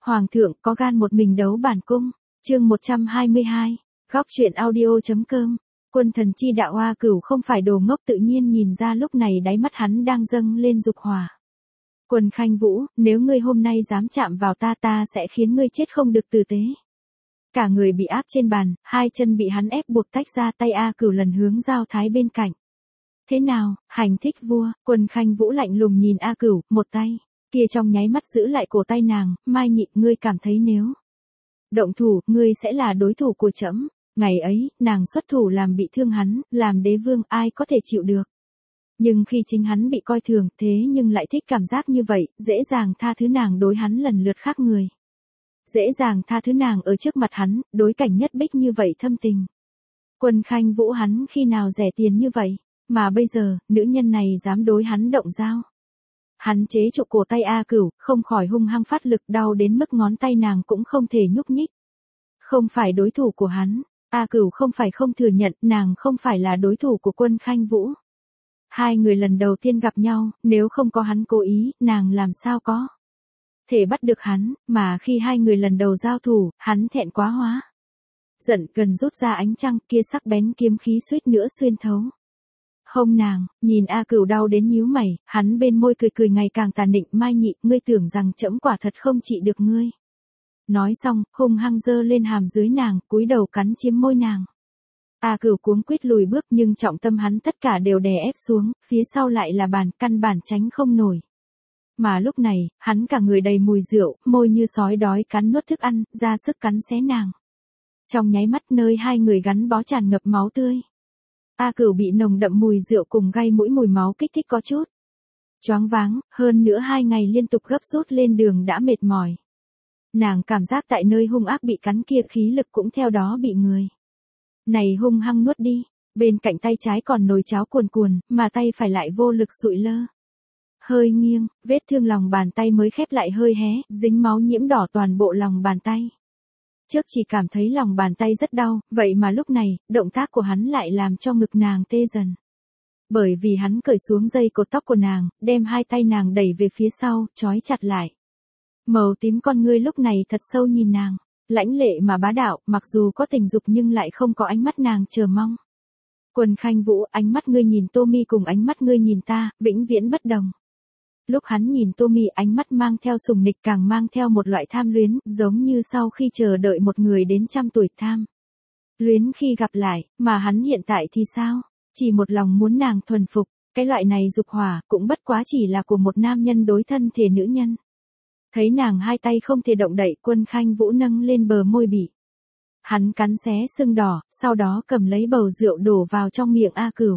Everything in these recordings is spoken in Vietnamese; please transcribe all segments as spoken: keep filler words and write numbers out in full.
Hoàng thượng có gan một mình đấu bản cung. Chương một trăm hai mươi hai. Góc truyện audio.com. Quân thần chi đạo A Cửu không phải đồ ngốc, tự nhiên nhìn ra lúc này đáy mắt hắn đang dâng lên dục hỏa. Quân Khanh Vũ, nếu ngươi hôm nay dám chạm vào ta, ta sẽ khiến ngươi chết không được tử tế. Cả người bị áp trên bàn, hai chân bị hắn ép buộc tách ra, tay A Cửu lần hướng Giao Thái bên cạnh. Thế nào, hành thích vua? Quân Khanh Vũ lạnh lùng nhìn A Cửu, một tay kia trong nháy mắt giữ lại cổ tay nàng. Mai Nhị, ngươi cảm thấy nếu động thủ, ngươi sẽ là đối thủ của trẫm. Ngày ấy, nàng xuất thủ làm bị thương hắn, làm đế vương, ai có thể chịu được. Nhưng khi chính hắn bị coi thường, thế nhưng lại thích cảm giác như vậy, dễ dàng tha thứ nàng đối hắn lần lượt khác người. Dễ dàng tha thứ nàng ở trước mặt hắn, đối cảnh nhất bích như vậy thâm tình. Quân Khanh Vũ hắn khi nào rẻ tiền như vậy, mà bây giờ, nữ nhân này dám đối hắn động dao. Hắn chế trụ cổ tay A Cửu, không khỏi hung hăng phát lực, đau đến mức ngón tay nàng cũng không thể nhúc nhích. Không phải đối thủ của hắn, A Cửu không phải không thừa nhận, nàng không phải là đối thủ của Quân Khanh Vũ. Hai người lần đầu tiên gặp nhau, nếu không có hắn cố ý, nàng làm sao có thể bắt được hắn, mà khi hai người lần đầu giao thủ, hắn thẹn quá hóa giận, gần rút ra ánh trăng, kia sắc bén kiếm khí suýt nữa xuyên thấu hông nàng. Nhìn A Cửu đau đến nhíu mày, hắn bên môi cười cười ngày càng tàn định. Mai Nhị, ngươi tưởng rằng trẫm quả thật không trị được ngươi. Nói xong, hung hăng giơ lên hàm dưới nàng, cúi đầu cắn chiếm môi nàng. A Cửu cuống quýt lùi bước, nhưng trọng tâm hắn tất cả đều đè ép xuống, phía sau lại là bàn, căn bản tránh không nổi. Mà lúc này, hắn cả người đầy mùi rượu, môi như sói đói cắn nuốt thức ăn, ra sức cắn xé nàng. Trong nháy mắt, nơi hai người gắn bó tràn ngập máu tươi. A Cửu bị nồng đậm mùi rượu cùng gây mũi mùi máu kích thích có chút choáng váng, hơn nữa hai ngày liên tục gấp rút lên đường đã mệt mỏi. Nàng cảm giác tại nơi hung ác bị cắn kia khí lực cũng theo đó bị người này hung hăng nuốt đi. Bên cạnh tay trái còn nồi cháo cuồn cuồn, mà tay phải lại vô lực sụi lơ. Hơi nghiêng, vết thương lòng bàn tay mới khép lại hơi hé, dính máu nhiễm đỏ toàn bộ lòng bàn tay. Trước chỉ cảm thấy lòng bàn tay rất đau, vậy mà lúc này, động tác của hắn lại làm cho ngực nàng tê dần. Bởi vì hắn cởi xuống dây cột tóc của nàng, đem hai tay nàng đẩy về phía sau, trói chặt lại. Màu tím con ngươi lúc này thật sâu nhìn nàng, lãnh lệ mà bá đạo, mặc dù có tình dục nhưng lại không có ánh mắt nàng chờ mong. Quân Khanh Vũ, ánh mắt ngươi nhìn Tô Mi cùng ánh mắt ngươi nhìn ta, vĩnh viễn bất đồng. Lúc hắn nhìn Tô Mi, ánh mắt mang theo sùng nịch, càng mang theo một loại tham luyến, giống như sau khi chờ đợi một người đến trăm tuổi tham luyến khi gặp lại, mà hắn hiện tại thì sao? Chỉ một lòng muốn nàng thuần phục, cái loại này dục hỏa cũng bất quá chỉ là của một nam nhân đối thân thể nữ nhân. Thấy nàng hai tay không thể động đậy, Quân Khanh Vũ nâng lên bờ môi bị hắn cắn xé sưng đỏ, sau đó cầm lấy bầu rượu đổ vào trong miệng A Cửu.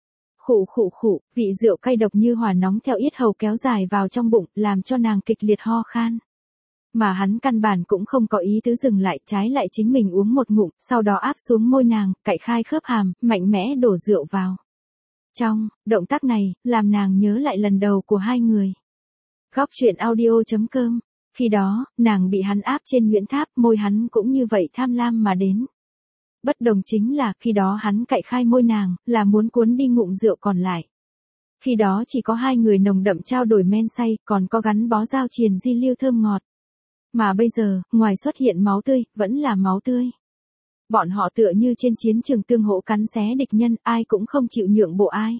Khụ khụ khụ, vị rượu cay độc như hỏa nóng theo yết hầu kéo dài vào trong bụng, làm cho nàng kịch liệt ho khan. Mà hắn căn bản cũng không có ý tứ dừng lại, trái lại chính mình uống một ngụm, sau đó áp xuống môi nàng, cạy khai khớp hàm, mạnh mẽ đổ rượu vào. Trong động tác này, làm nàng nhớ lại lần đầu của hai người. Góc truyện audio.com. Khi đó, nàng bị hắn áp trên Nguyễn Tháp, môi hắn cũng như vậy tham lam mà đến. Bất đồng chính là, khi đó hắn cạy khai môi nàng, là muốn cuốn đi ngụm rượu còn lại. Khi đó chỉ có hai người nồng đậm trao đổi men say, còn có gắn bó giao triền di lưu thơm ngọt. Mà bây giờ, ngoài xuất hiện máu tươi, vẫn là máu tươi. Bọn họ tựa như trên chiến trường tương hỗ cắn xé địch nhân, ai cũng không chịu nhượng bộ ai.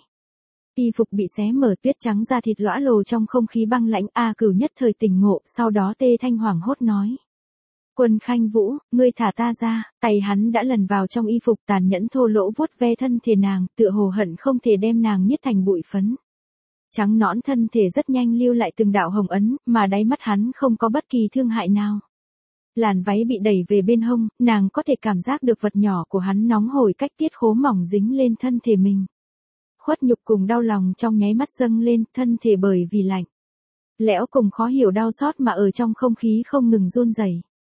Y phục bị xé mở, tuyết trắng da thịt lõa lồ trong không khí băng lãnh. A Cửu nhất thời tỉnh ngộ, sau đó tê thanh hoảng hốt nói. Quân Khanh Vũ, ngươi thả ta ra. Tay hắn đã lần vào trong y phục, tàn nhẫn thô lỗ vuốt ve thân thể nàng, tựa hồ hận không thể đem nàng niết thành bụi phấn. Trắng nõn thân thể rất nhanh lưu lại từng đạo hồng ấn, mà đáy mắt hắn không có bất kỳ thương hại nào. Làn váy bị đẩy về bên hông, nàng có thể cảm giác được vật nhỏ của hắn nóng hổi cách tiết khố mỏng dính lên thân thể mình. Khuất nhục cùng đau lòng trong nháy mắt dâng lên, thân thể bởi vì lạnh lẽo cùng khó hiểu đau xót mà ở trong không khí không ngừng run rẩy.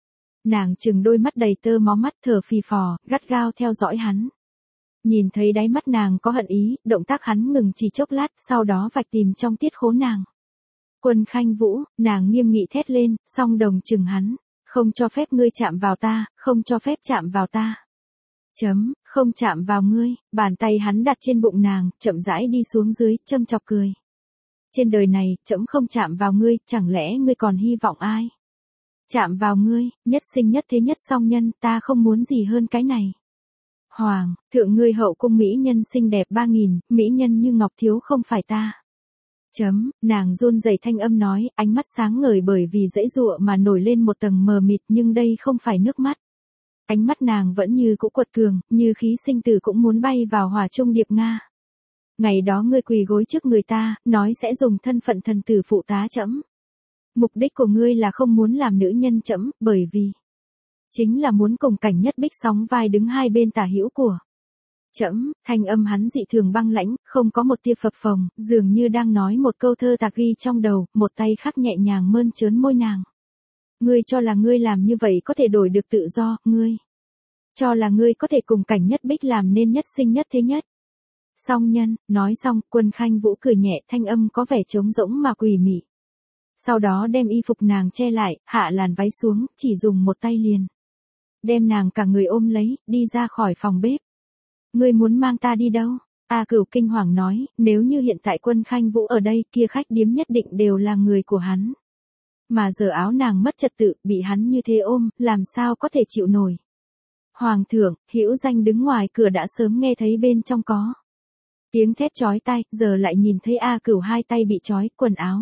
Nàng trừng đôi mắt đầy tơ máu, mắt thở phì phò, gắt gao theo dõi hắn. Nhìn thấy đáy mắt nàng có hận ý, động tác hắn ngừng chỉ chốc lát, sau đó vạch tìm trong tiết khố nàng. Quân Khanh Vũ, nàng nghiêm nghị thét lên, song đồng trừng hắn. Không cho phép ngươi chạm vào ta, không cho phép chạm vào ta. Chấm, không chạm vào ngươi. Bàn tay hắn đặt trên bụng nàng, chậm rãi đi xuống dưới, châm chọc cười. Trên đời này, trẫm không chạm vào ngươi, chẳng lẽ ngươi còn hy vọng ai? chạm vào ngươi, nhất sinh nhất thế nhất song nhân, ta không muốn gì hơn cái này. Hoàng, thượng ngươi hậu cung mỹ nhân xinh đẹp ba nghìn, mỹ nhân như ngọc thiếu không phải ta. Chấm, nàng run rẩy thanh âm nói, ánh mắt sáng ngời bởi vì dãy dụa mà nổi lên một tầng mờ mịt, nhưng đây không phải nước mắt. Ánh mắt nàng vẫn như cũ quật cường, như khí sinh tử cũng muốn bay vào hỏa trung điệp Nga. Ngày đó ngươi quỳ gối trước người ta, nói sẽ dùng thân phận thần tử phụ tá trẫm. Mục đích của ngươi là không muốn làm nữ nhân trẫm, bởi vì chính là muốn cùng Cảnh Nhất Bích sóng vai đứng hai bên tả hữu của trẫm. Thanh âm hắn dị thường băng lãnh, không có một tia phập phồng, dường như đang nói một câu thơ tạc ghi trong đầu, một tay khác nhẹ nhàng mơn trớn môi nàng. Ngươi cho là ngươi làm như vậy có thể đổi được tự do, ngươi cho là ngươi có thể cùng Cảnh Nhất Bích làm nên nhất sinh nhất thế nhất song nhân. Nói xong, Quân Khanh Vũ cười nhẹ, thanh âm có vẻ trống rỗng mà quỷ mị. Sau đó đem y phục nàng che lại, hạ làn váy xuống, chỉ dùng một tay liền đem nàng cả người ôm lấy, đi ra khỏi phòng bếp. Ngươi muốn mang ta đi đâu? A Cửu kinh hoàng nói, nếu như hiện tại Quân Khanh Vũ ở đây, kia khách điếm nhất định đều là người của hắn. Mà giờ áo nàng mất trật tự, bị hắn như thế ôm, làm sao có thể chịu nổi. Hoàng thượng, Hữu Danh đứng ngoài cửa đã sớm nghe thấy bên trong có tiếng thét chói tai, giờ lại nhìn thấy A Cửu hai tay bị trói, quần áo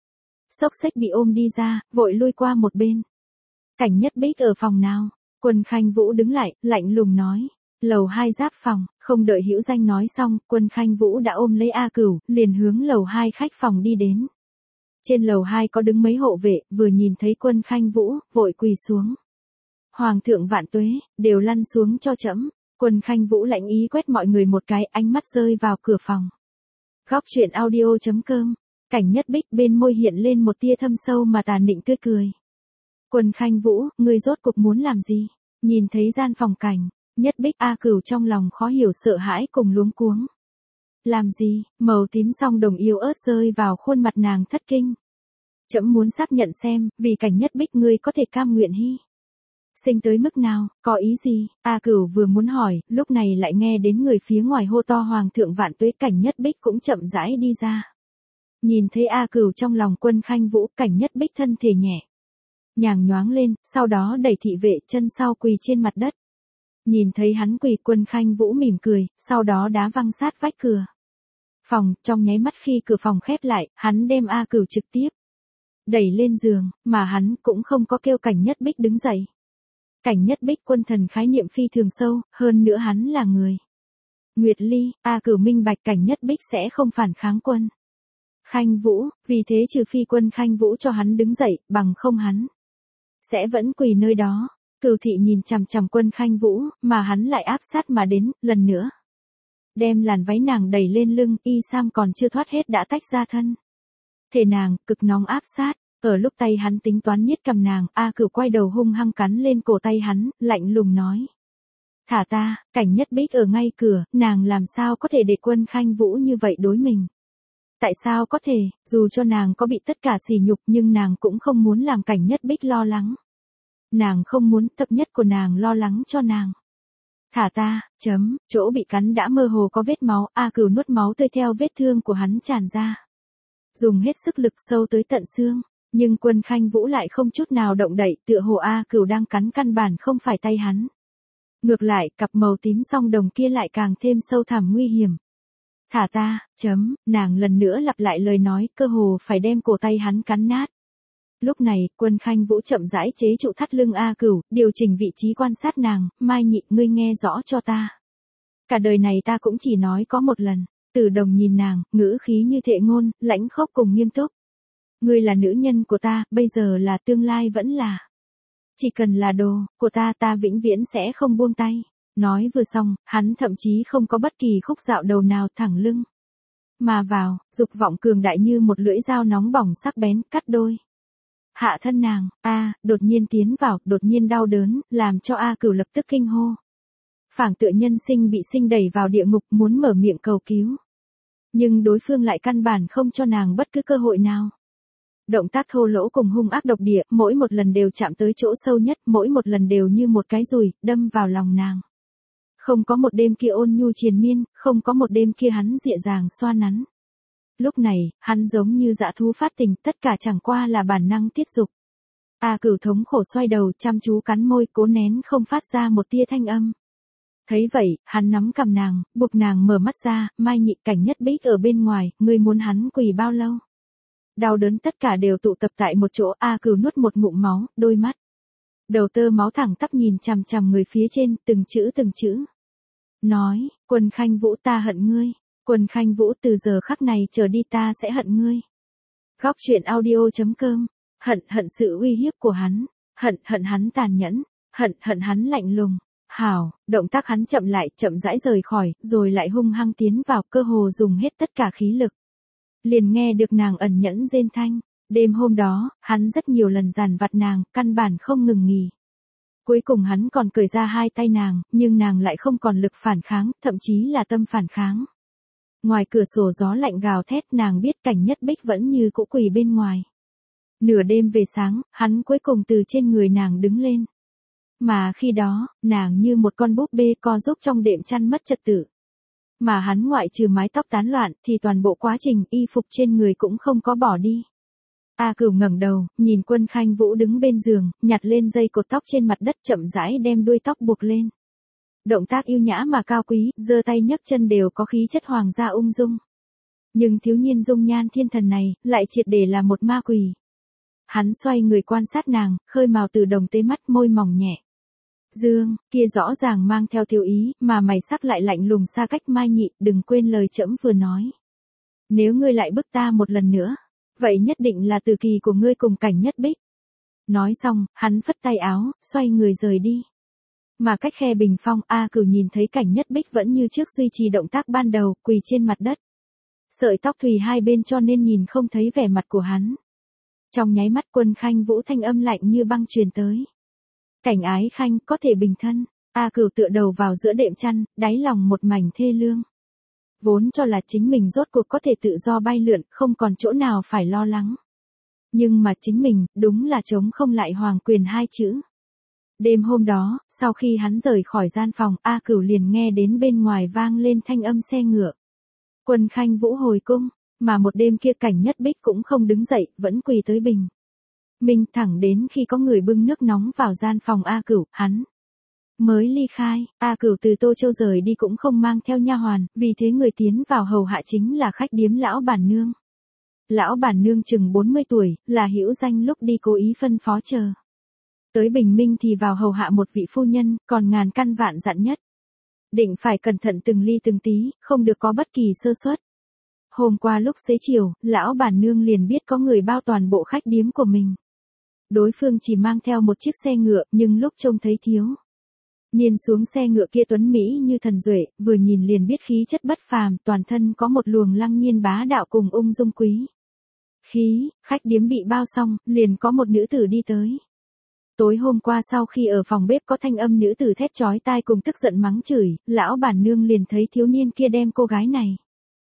xốc xếch bị ôm đi ra, vội lui qua một bên. Cảnh Nhất Bích ở phòng nào? Quân Khanh Vũ đứng lại, lạnh lùng nói. Lầu hai giáp phòng. Không đợi Hữu Danh nói xong, Quân Khanh Vũ đã ôm lấy A Cửu, liền hướng lầu hai khách phòng đi đến. Trên lầu hai có đứng mấy hộ vệ, vừa nhìn thấy Quân Khanh Vũ, vội quỳ xuống. Hoàng thượng vạn tuế, đều lăn xuống cho trẫm. Quân Khanh Vũ lạnh ý quét mọi người một cái, ánh mắt rơi vào cửa phòng. Góc truyện audio chấm com. Cảnh Nhất Bích bên môi hiện lên một tia thâm sâu mà tàn định tươi cười. Quân Khanh Vũ, ngươi rốt cuộc muốn làm gì? Nhìn thấy gian phòng Cảnh Nhất Bích, A Cửu trong lòng khó hiểu sợ hãi cùng luống cuống. Làm gì? Màu tím song đồng yêu ớt rơi vào khuôn mặt nàng thất kinh. Trẫm muốn xác nhận xem, vì Cảnh Nhất Bích ngươi có thể cam nguyện hy sinh tới mức nào, có ý gì? A Cửu vừa muốn hỏi, lúc này lại nghe đến người phía ngoài hô to Hoàng thượng vạn tuế. Cảnh Nhất Bích cũng chậm rãi đi ra. Nhìn thấy A Cửu trong lòng Quân Khanh Vũ, Cảnh Nhất Bích thân thể nhẹ nhàng nhoáng lên, sau đó đẩy thị vệ chân sau quỳ trên mặt đất. Nhìn thấy hắn quỳ, Quân Khanh Vũ mỉm cười, sau đó đá văng sát vách cửa phòng. Trong nháy mắt khi cửa phòng khép lại, hắn đem A Cửu trực tiếp đẩy lên giường, mà hắn cũng không có kêu Cảnh Nhất Bích đứng dậy. Cảnh Nhất Bích quân thần khái niệm phi thường sâu, hơn nữa hắn là người Nguyệt Ly. A Cửu minh bạch Cảnh Nhất Bích sẽ không phản kháng Quân Khanh Vũ, vì thế trừ phi Quân Khanh Vũ cho hắn đứng dậy, bằng không hắn sẽ vẫn quỳ nơi đó. Cửu thị nhìn chằm chằm Quân Khanh Vũ, mà hắn lại áp sát mà đến, lần nữa đem làn váy nàng đẩy lên lưng, y sam còn chưa thoát hết đã tách ra thân thể nàng, cực nóng áp sát. Ở lúc tay hắn tính toán niết cầm nàng, A Cửu quay đầu hung hăng cắn lên cổ tay hắn, lạnh lùng nói. Thả ta. Cảnh Nhất Bích ở ngay cửa, nàng làm sao có thể để Quân Khanh Vũ như vậy đối mình? Tại sao có thể, dù cho nàng có bị tất cả sỉ nhục nhưng nàng cũng không muốn làm Cảnh Nhất Bích lo lắng. Nàng không muốn thấp nhất của nàng lo lắng cho nàng. Thả ta, chấm, chỗ bị cắn đã mơ hồ có vết máu, A Cửu nuốt máu tươi theo vết thương của hắn tràn ra. Dùng hết sức lực sâu tới tận xương. Nhưng Quân Khanh Vũ lại không chút nào động đậy, tựa hồ A Cửu đang cắn căn bản không phải tay hắn. Ngược lại, cặp màu tím song đồng kia lại càng thêm sâu thẳm nguy hiểm. Thả ta, chấm, nàng lần nữa lặp lại lời nói, cơ hồ phải đem cổ tay hắn cắn nát. Lúc này, Quân Khanh Vũ chậm rãi chế trụ thắt lưng A Cửu, điều chỉnh vị trí quan sát nàng. Mai Nhị, ngươi nghe rõ cho ta. Cả đời này ta cũng chỉ nói có một lần. Tử Đồng nhìn nàng, ngữ khí như thệ ngôn, lãnh khốc cùng nghiêm túc. Ngươi là nữ nhân của ta, bây giờ là tương lai vẫn là. Chỉ cần là đồ của ta, ta vĩnh viễn sẽ không buông tay. Nói vừa xong, hắn thậm chí không có bất kỳ khúc dạo đầu nào, thẳng lưng mà vào, dục vọng cường đại như một lưỡi dao nóng bỏng sắc bén, cắt đôi hạ thân nàng. A, đột nhiên tiến vào, đột nhiên đau đớn, làm cho A Cửu lập tức kinh hô. Phảng tựa nhân sinh bị sinh đẩy vào địa ngục, muốn mở miệng cầu cứu. Nhưng đối phương lại căn bản không cho nàng bất cứ cơ hội nào. Động tác thô lỗ cùng hung ác độc địa, mỗi một lần đều chạm tới chỗ sâu nhất, mỗi một lần đều như một cái dùi, đâm vào lòng nàng. Không có một đêm kia ôn nhu triền miên, không có một đêm kia hắn dịa dàng xoa nắn. Lúc này, hắn giống như dã thú phát tình, tất cả chẳng qua là bản năng tiết dục. A Cửu thống khổ xoay đầu, chăm chú cắn môi, cố nén không phát ra một tia thanh âm. Thấy vậy, hắn nắm cầm nàng, buộc nàng mở mắt ra, Mai Nhị, Cảnh Nhất Bích ở bên ngoài, ngươi muốn hắn quỳ bao lâu? Đau đớn tất cả đều tụ tập tại một chỗ, A Cửu nuốt một ngụm máu, đôi mắt đầu tơ máu thẳng tắp nhìn chằm chằm người phía trên, từng chữ từng chữ. Nói, Quân Khanh Vũ, ta hận ngươi. Quân Khanh Vũ, từ giờ khắc này trở đi ta sẽ hận ngươi. Góc truyện audio chấm com. Hận, hận sự uy hiếp của hắn. Hận, hận hắn tàn nhẫn. Hận, hận hắn lạnh lùng. Hảo, động tác hắn chậm lại, chậm rãi rời khỏi, rồi lại hung hăng tiến vào, cơ hồ dùng hết tất cả khí lực. Liền nghe được nàng ẩn nhẫn rên thanh. Đêm hôm đó, hắn rất nhiều lần dằn vặt nàng, căn bản không ngừng nghỉ. Cuối cùng hắn còn cởi ra hai tay nàng, nhưng nàng lại không còn lực phản kháng, thậm chí là tâm phản kháng. Ngoài cửa sổ gió lạnh gào thét, nàng biết Cảnh Nhất Bích vẫn như cũ quỳ bên ngoài. Nửa đêm về sáng, hắn cuối cùng từ trên người nàng đứng lên. Mà khi đó, nàng như một con búp bê co giúp trong đệm chăn mất trật tự. Mà hắn ngoại trừ mái tóc tán loạn, thì toàn bộ quá trình y phục trên người cũng không có bỏ đi. A Cửu ngẩng đầu, nhìn Quân Khanh Vũ đứng bên giường, nhặt lên dây cột tóc trên mặt đất, chậm rãi đem đuôi tóc buộc lên. Động tác yêu nhã mà cao quý, giơ tay nhấc chân đều có khí chất hoàng gia ung dung. Nhưng thiếu niên dung nhan thiên thần này, lại triệt để là một ma quỷ. Hắn xoay người quan sát nàng, khơi mào từ đồng tế mắt, môi mỏng nhẹ. Dương, kia rõ ràng mang theo thiếu ý, mà mày sắc lại lạnh lùng xa cách. Mai Nhị, đừng quên lời trẫm vừa nói. Nếu ngươi lại bức ta một lần nữa, vậy nhất định là từ kỳ của ngươi cùng Cảnh Nhất Bích. Nói xong, hắn phất tay áo, xoay người rời đi. Mà cách khe bình phong, A Cửu nhìn thấy Cảnh Nhất Bích vẫn như trước duy trì động tác ban đầu, quỳ trên mặt đất. Sợi tóc thùy hai bên cho nên nhìn không thấy vẻ mặt của hắn. Trong nháy mắt, Quân Khanh Vũ thanh âm lạnh như băng truyền tới. Cảnh Ái Khanh, có thể bình thân. A Cửu tựa đầu vào giữa đệm chăn, đáy lòng một mảnh thê lương. Vốn cho là chính mình rốt cuộc có thể tự do bay lượn, không còn chỗ nào phải lo lắng. Nhưng mà chính mình, đúng là chống không lại hoàng quyền hai chữ. Đêm hôm đó, sau khi hắn rời khỏi gian phòng, A Cửu liền nghe đến bên ngoài vang lên thanh âm xe ngựa. Quân Khanh Vũ hồi cung, mà một đêm kia Cảnh Nhất Bích cũng không đứng dậy, vẫn quỳ tới bình minh, thẳng đến khi có người bưng nước nóng vào gian phòng A Cửu, hắn mới ly khai. A Cửu từ Tô Châu rời đi cũng không mang theo nha hoàn, vì thế người tiến vào hầu hạ chính là khách điếm lão bản nương. Lão bản nương chừng bốn mươi tuổi, là hữu danh lúc đi cố ý phân phó chờ. Tới bình minh thì vào hầu hạ một vị phu nhân, còn ngàn căn vạn dặn nhất. Định phải cẩn thận từng ly từng tí, không được có bất kỳ sơ suất. Hôm qua lúc xế chiều, lão bản nương liền biết có người bao toàn bộ khách điếm của mình. Đối phương chỉ mang theo một chiếc xe ngựa, nhưng lúc trông thấy thiếu niên xuống xe ngựa kia tuấn Mỹ như thần duệ, vừa nhìn liền biết khí chất bất phàm, toàn thân có một luồng lăng nhiên bá đạo cùng ung dung quý khí. Khách điếm bị bao xong, liền có một nữ tử đi tới. Tối hôm qua sau khi ở phòng bếp có thanh âm nữ tử thét chói tai cùng tức giận mắng chửi, lão bản nương liền thấy thiếu niên kia đem cô gái này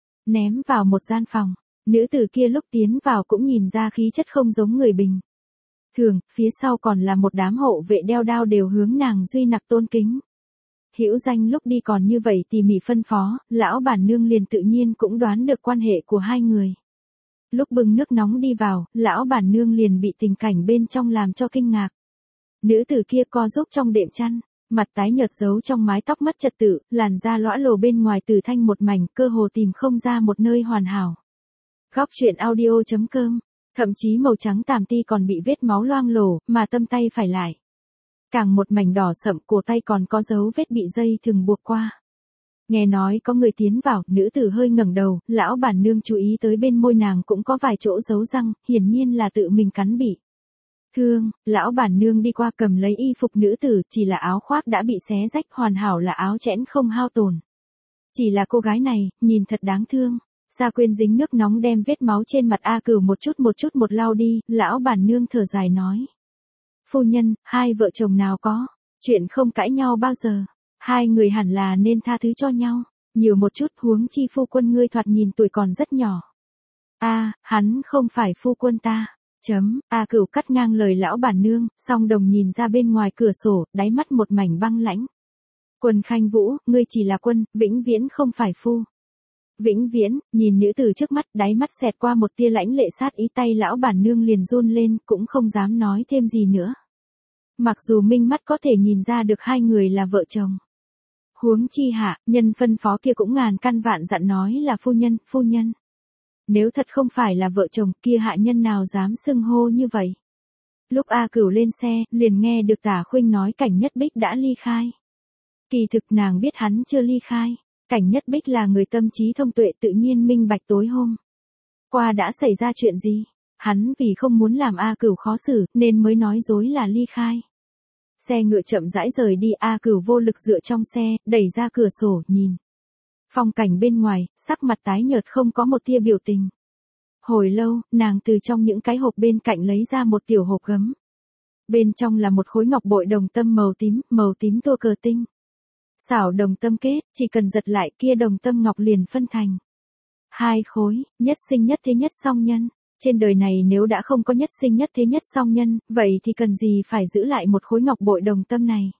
ném vào một gian phòng. Nữ tử kia lúc tiến vào cũng nhìn ra khí chất không giống người bình thường, phía sau còn là một đám hộ vệ đeo đao đều hướng nàng duy nặc tôn kính. Hữu danh lúc đi còn như vậy tỉ mỉ phân phó, lão bản nương liền tự nhiên cũng đoán được quan hệ của hai người. Lúc bưng nước nóng đi vào, lão bản nương liền bị tình cảnh bên trong làm cho kinh ngạc. Nữ tử kia co giúp trong đệm chăn, mặt tái nhợt giấu trong mái tóc mất trật tự, làn da lõa lồ bên ngoài từ thanh một mảnh, cơ hồ tìm không ra một nơi hoàn hảo. Góc truyện audio chấm com. Thậm chí màu trắng tàm ti còn bị vết máu loang lổ, mà tâm tay phải lại càng một mảnh đỏ sậm, cổ tay còn có dấu vết bị dây thừng buộc qua. Nghe nói có người tiến vào, nữ tử hơi ngẩng đầu, lão bản nương chú ý tới bên môi nàng cũng có vài chỗ dấu răng, hiển nhiên là tự mình cắn bị thương. Lão bản nương đi qua cầm lấy y phục nữ tử, chỉ là áo khoác đã bị xé rách, hoàn hảo là áo chẽn không hao tổn. Chỉ là cô gái này, nhìn thật đáng thương. Gia Quyên dính nước nóng đem vết máu trên mặt A Cửu một chút một chút một lau đi, lão bản nương thở dài nói. Phu nhân, hai vợ chồng nào có chuyện không cãi nhau bao giờ. Hai người hẳn là nên tha thứ cho nhau. Nhiều một chút, huống chi phu quân ngươi thoạt nhìn tuổi còn rất nhỏ. A, à, hắn không phải phu quân ta. Chấm, A Cửu cắt ngang lời lão bản nương, song đồng nhìn ra bên ngoài cửa sổ, đáy mắt một mảnh băng lãnh. Quân Khanh Vũ, ngươi chỉ là quân, vĩnh viễn không phải phu Vĩnh viễn, nhìn nữ tử trước mắt, đáy mắt xẹt qua một tia lãnh lệ sát ý, tay lão bản nương liền run lên, cũng không dám nói thêm gì nữa. Mặc dù minh mắt có thể nhìn ra được hai người là vợ chồng. Huống chi hạ, nhân phân phó kia cũng ngàn căn vạn dặn nói là phu nhân, phu nhân. Nếu thật không phải là vợ chồng kia hạ nhân nào dám xưng hô như vậy. Lúc A Cửu lên xe, liền nghe được Tả Khuynh nói Cảnh Nhất Bích đã ly khai. Kỳ thực nàng biết hắn chưa ly khai. Cảnh Nhất Bích là người tâm trí thông tuệ tự nhiên minh bạch tối hôm qua đã xảy ra chuyện gì. Hắn vì không muốn làm A Cửu khó xử nên mới nói dối là ly khai. Xe ngựa chậm rãi rời đi, A Cửu vô lực dựa trong xe, đẩy ra cửa sổ, nhìn. Phong cảnh bên ngoài, sắc mặt tái nhợt không có một tia biểu tình. Hồi lâu, nàng từ trong những cái hộp bên cạnh lấy ra một tiểu hộp gấm. Bên trong là một khối ngọc bội đồng tâm màu tím, màu tím tua cờ tinh. Xảo đồng tâm kết, chỉ cần giật lại kia đồng tâm ngọc liền phân thành hai khối, nhất sinh nhất thế nhất song nhân. Trên đời này nếu đã không có nhất sinh nhất thế nhất song nhân, vậy thì cần gì phải giữ lại một khối ngọc bội đồng tâm này.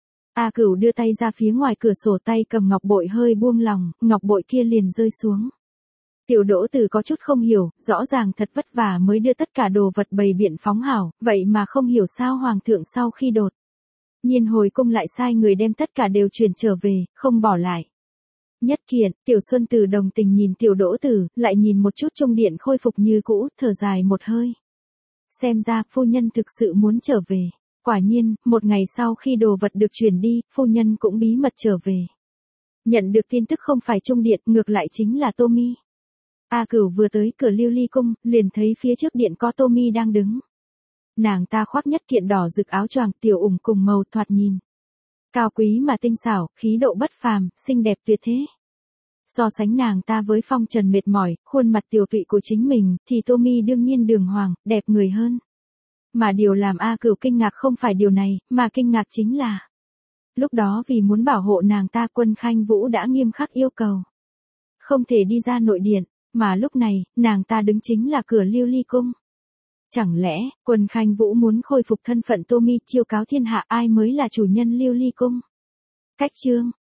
A Cửu đưa tay ra phía ngoài cửa sổ, tay cầm ngọc bội hơi buông lòng, ngọc bội kia liền rơi xuống. Tiểu Đỗ Tử có chút không hiểu, rõ ràng thật vất vả mới đưa tất cả đồ vật bày biện phóng hảo, vậy mà không hiểu sao hoàng thượng sau khi đột nhiên hồi cung lại sai người đem tất cả đều chuyển trở về, không bỏ lại. Nhất Kiện, Tiểu Xuân Tử đồng tình nhìn Tiểu Đỗ Tử, lại nhìn một chút trong điện khôi phục như cũ, thở dài một hơi. Xem ra, phu nhân thực sự muốn trở về. Quả nhiên, một ngày sau khi đồ vật được chuyển đi, phu nhân cũng bí mật trở về. Nhận được tin tức không phải Trung Điện, ngược lại chính là Tô Mi. A Cửu vừa tới cửa Lưu Ly cung, liền thấy phía trước điện có Tô Mi đang đứng. Nàng ta khoác nhất kiện đỏ rực áo choàng tiểu ủng cùng màu, thoạt nhìn cao quý mà tinh xảo, khí độ bất phàm, xinh đẹp tuyệt thế. So sánh nàng ta với phong trần mệt mỏi, khuôn mặt tiểu tụy của chính mình, thì Tô Mi đương nhiên đường hoàng, đẹp người hơn. Mà điều làm A Cửu kinh ngạc không phải điều này, mà kinh ngạc chính là lúc đó vì muốn bảo hộ nàng ta, Quân Khanh Vũ đã nghiêm khắc yêu cầu không thể đi ra nội điện, mà lúc này, nàng ta đứng chính là cửa Lưu Ly cung. Chẳng lẽ, Quân Khanh Vũ muốn khôi phục thân phận Tô Mi, chiêu cáo thiên hạ ai mới là chủ nhân Lưu Ly cung? Cách chương